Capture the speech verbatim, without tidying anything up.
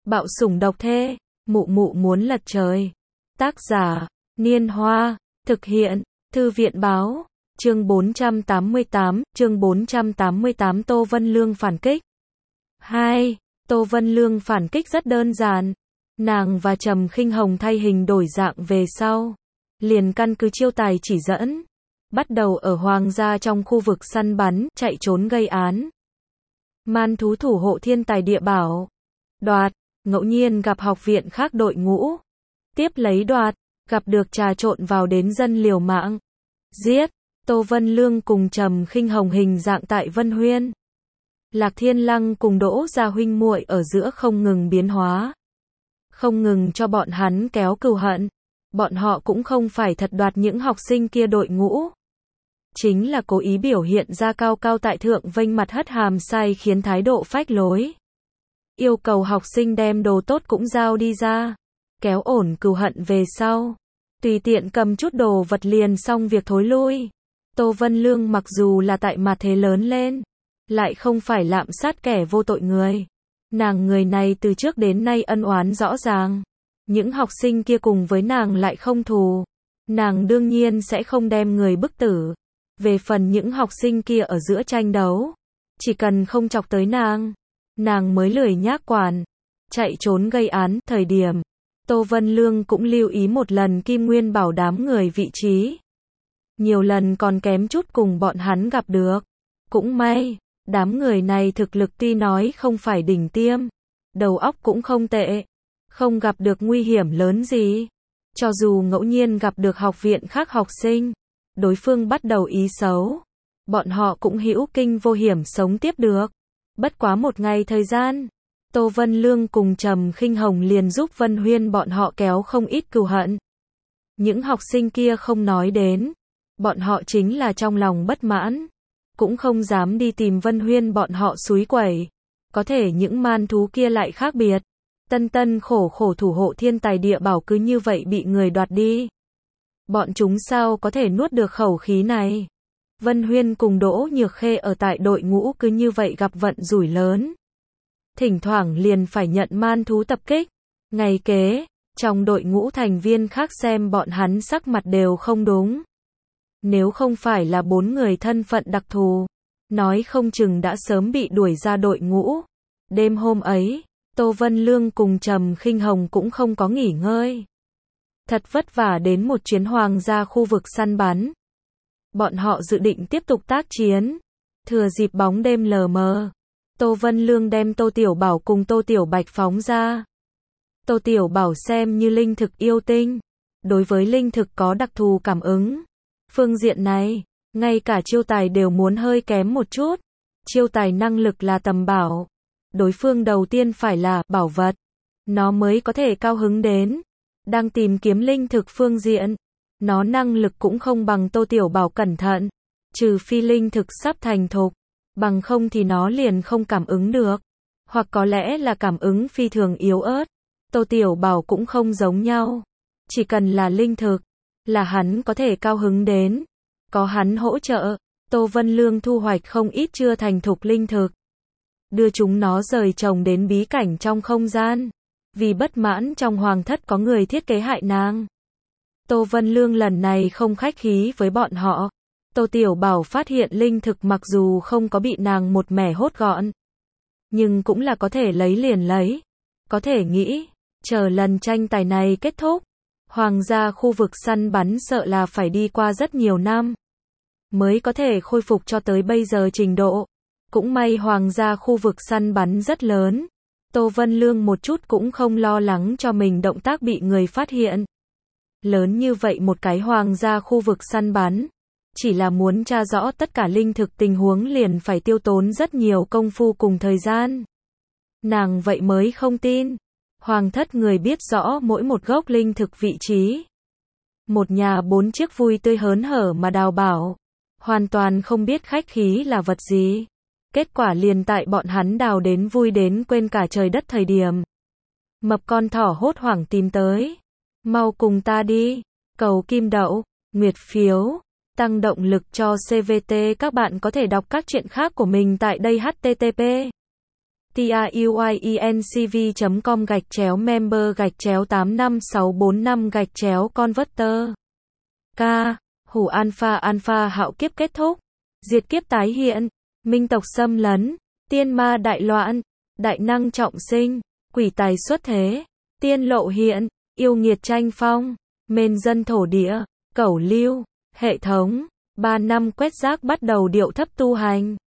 Bạo sủng độc thê, mụ mụ muốn lật trời. Tác giả, Niên Hoa, thực hiện, Thư viện Báo, chương bốn trăm tám mươi tám, chương bốn trăm tám mươi tám Tô Vân Lương phản kích. hai. Tô Vân Lương phản kích rất đơn giản. Nàng và Trầm Khinh Hồng thay hình đổi dạng về sau. Liền căn cứ chiêu tài chỉ dẫn. Bắt đầu ở hoàng gia trong khu vực săn bắn, chạy trốn gây án. Man thú thủ hộ thiên tài địa bảo. Đoạt, ngẫu nhiên gặp học viện khác đội ngũ. Tiếp lấy đoạt, gặp được trà trộn vào đến dân liều mạng. Giết, Tô Vân Lương cùng Trầm Khinh Hồng hình dạng tại Vân Huyên. Lạc Thiên Lăng cùng Đỗ gia huynh muội ở giữa không ngừng biến hóa. Không ngừng cho bọn hắn kéo cừu hận. Bọn họ cũng không phải thật đoạt những học sinh kia đội ngũ. Chính là cố ý biểu hiện ra cao cao tại thượng vênh mặt hất hàm sai khiến thái độ phách lối. Yêu cầu học sinh đem đồ tốt cũng giao đi ra. Kéo ổn cừu hận về sau. Tùy tiện cầm chút đồ vật liền xong việc thối lui. Tô Vân Lương mặc dù là tại mặt thế lớn lên. Lại không phải lạm sát kẻ vô tội người. Nàng người này từ trước đến nay ân oán rõ ràng. Những học sinh kia cùng với nàng lại không thù. Nàng đương nhiên sẽ không đem người bức tử. Về phần những học sinh kia ở giữa tranh đấu. Chỉ cần không chọc tới nàng. Nàng mới lười nhác quản. Chạy trốn gây án, thời điểm. Tô Vân Lương cũng lưu ý một lần Kim Nguyên bảo đám người vị trí. Nhiều lần còn kém chút cùng bọn hắn gặp được. Cũng may, đám người này thực lực tuy nói không phải đỉnh tiêm. Đầu óc cũng không tệ. Không gặp được nguy hiểm lớn gì. Cho dù ngẫu nhiên gặp được học viện khác học sinh. Đối phương bắt đầu ý xấu. Bọn họ cũng hữu kinh vô hiểm sống tiếp được. Bất quá một ngày thời gian. Tô Vân Lương cùng Trầm Khinh Hồng liền giúp Vân Huyên bọn họ kéo không ít cừu hận. Những học sinh kia không nói đến. Bọn họ chính là trong lòng bất mãn. Cũng không dám đi tìm Vân Huyên bọn họ xúi quẩy. Có thể những man thú kia lại khác biệt. Tân tân khổ khổ thủ hộ thiên tài địa bảo cứ như vậy bị người đoạt đi. Bọn chúng sao có thể nuốt được khẩu khí này. Vân Huyên cùng Đỗ Nhược Khê ở tại đội ngũ cứ như vậy gặp vận rủi lớn. Thỉnh thoảng liền phải nhận man thú tập kích. Ngày kế, trong đội ngũ thành viên khác xem bọn hắn sắc mặt đều không đúng. Nếu không phải là bốn người thân phận đặc thù, nói không chừng đã sớm bị đuổi ra đội ngũ. Đêm hôm ấy, Tô Vân Lương cùng Trầm Khinh Hồng cũng không có nghỉ ngơi. Thật vất vả đến một chuyến hoàng gia khu vực săn bắn. Bọn họ dự định tiếp tục tác chiến. Thừa dịp bóng đêm lờ mờ. Tô Vân Lương đem Tô Tiểu Bảo cùng Tô Tiểu Bạch phóng ra. Tô Tiểu Bảo xem như linh thực yêu tinh. Đối với linh thực có đặc thù cảm ứng. Phương diện này, ngay cả chiêu tài đều muốn hơi kém một chút. Chiêu tài năng lực là tầm bảo. Đối phương đầu tiên phải là bảo vật. Nó mới có thể cao hứng đến. Đang tìm kiếm linh thực phương diện. Nó năng lực cũng không bằng Tô Tiểu Bảo cẩn thận. Trừ phi linh thực sắp thành thục. Bằng không thì nó liền không cảm ứng được. Hoặc có lẽ là cảm ứng phi thường yếu ớt. Tô Tiểu Bảo cũng không giống nhau. Chỉ cần là linh thực. Là hắn có thể cao hứng đến. Có hắn hỗ trợ. Tô Vân Lương thu hoạch không ít chưa thành thục linh thực. Đưa chúng nó rời trồng đến bí cảnh trong không gian. Vì bất mãn trong hoàng thất có người thiết kế hại nàng. Tô Vân Lương lần này không khách khí với bọn họ. Tô Tiểu Bảo phát hiện linh thực mặc dù không có bị nàng một mẻ hốt gọn. Nhưng cũng là có thể lấy liền lấy. Có thể nghĩ, chờ lần tranh tài này kết thúc. Hoàng gia khu vực săn bắn sợ là phải đi qua rất nhiều năm. Mới có thể khôi phục cho tới bây giờ trình độ. Cũng may hoàng gia khu vực săn bắn rất lớn. Tô Vân Lương một chút cũng không lo lắng cho mình động tác bị người phát hiện. Lớn như vậy một cái hoàng gia khu vực săn bắn. Chỉ là muốn tra rõ tất cả linh thực tình huống liền phải tiêu tốn rất nhiều công phu cùng thời gian. Nàng vậy mới không tin. Hoàng thất người biết rõ mỗi một gốc linh thực vị trí. Một nhà bốn chiếc vui tươi hớn hở mà đào bảo. Hoàn toàn không biết khách khí là vật gì. Kết quả liền tại bọn hắn đào đến vui đến quên cả trời đất thời điểm. Mập con thỏ hốt hoảng tìm tới. Mau cùng ta đi. Cầu kim đậu, nguyệt phiếu, tăng động lực cho xê vê tê. Các bạn có thể đọc các chuyện khác của mình tại đây. H T T P tiuyuyencv chấm com gạch chéo member gạch chéo tám năm sáu bốn năm gạch chéo converter. K. Hủ alpha alpha hạo kiếp kết thúc. Diệt kiếp tái hiện. Minh tộc xâm lấn. Tiên ma đại loạn. Đại năng trọng sinh. Quỷ tài xuất thế. Tiên lộ hiện. Yêu nghiệt tranh phong. Mên dân thổ địa. Cẩu lưu. Hệ thống. Ba năm quét rác bắt đầu điệu thấp tu hành.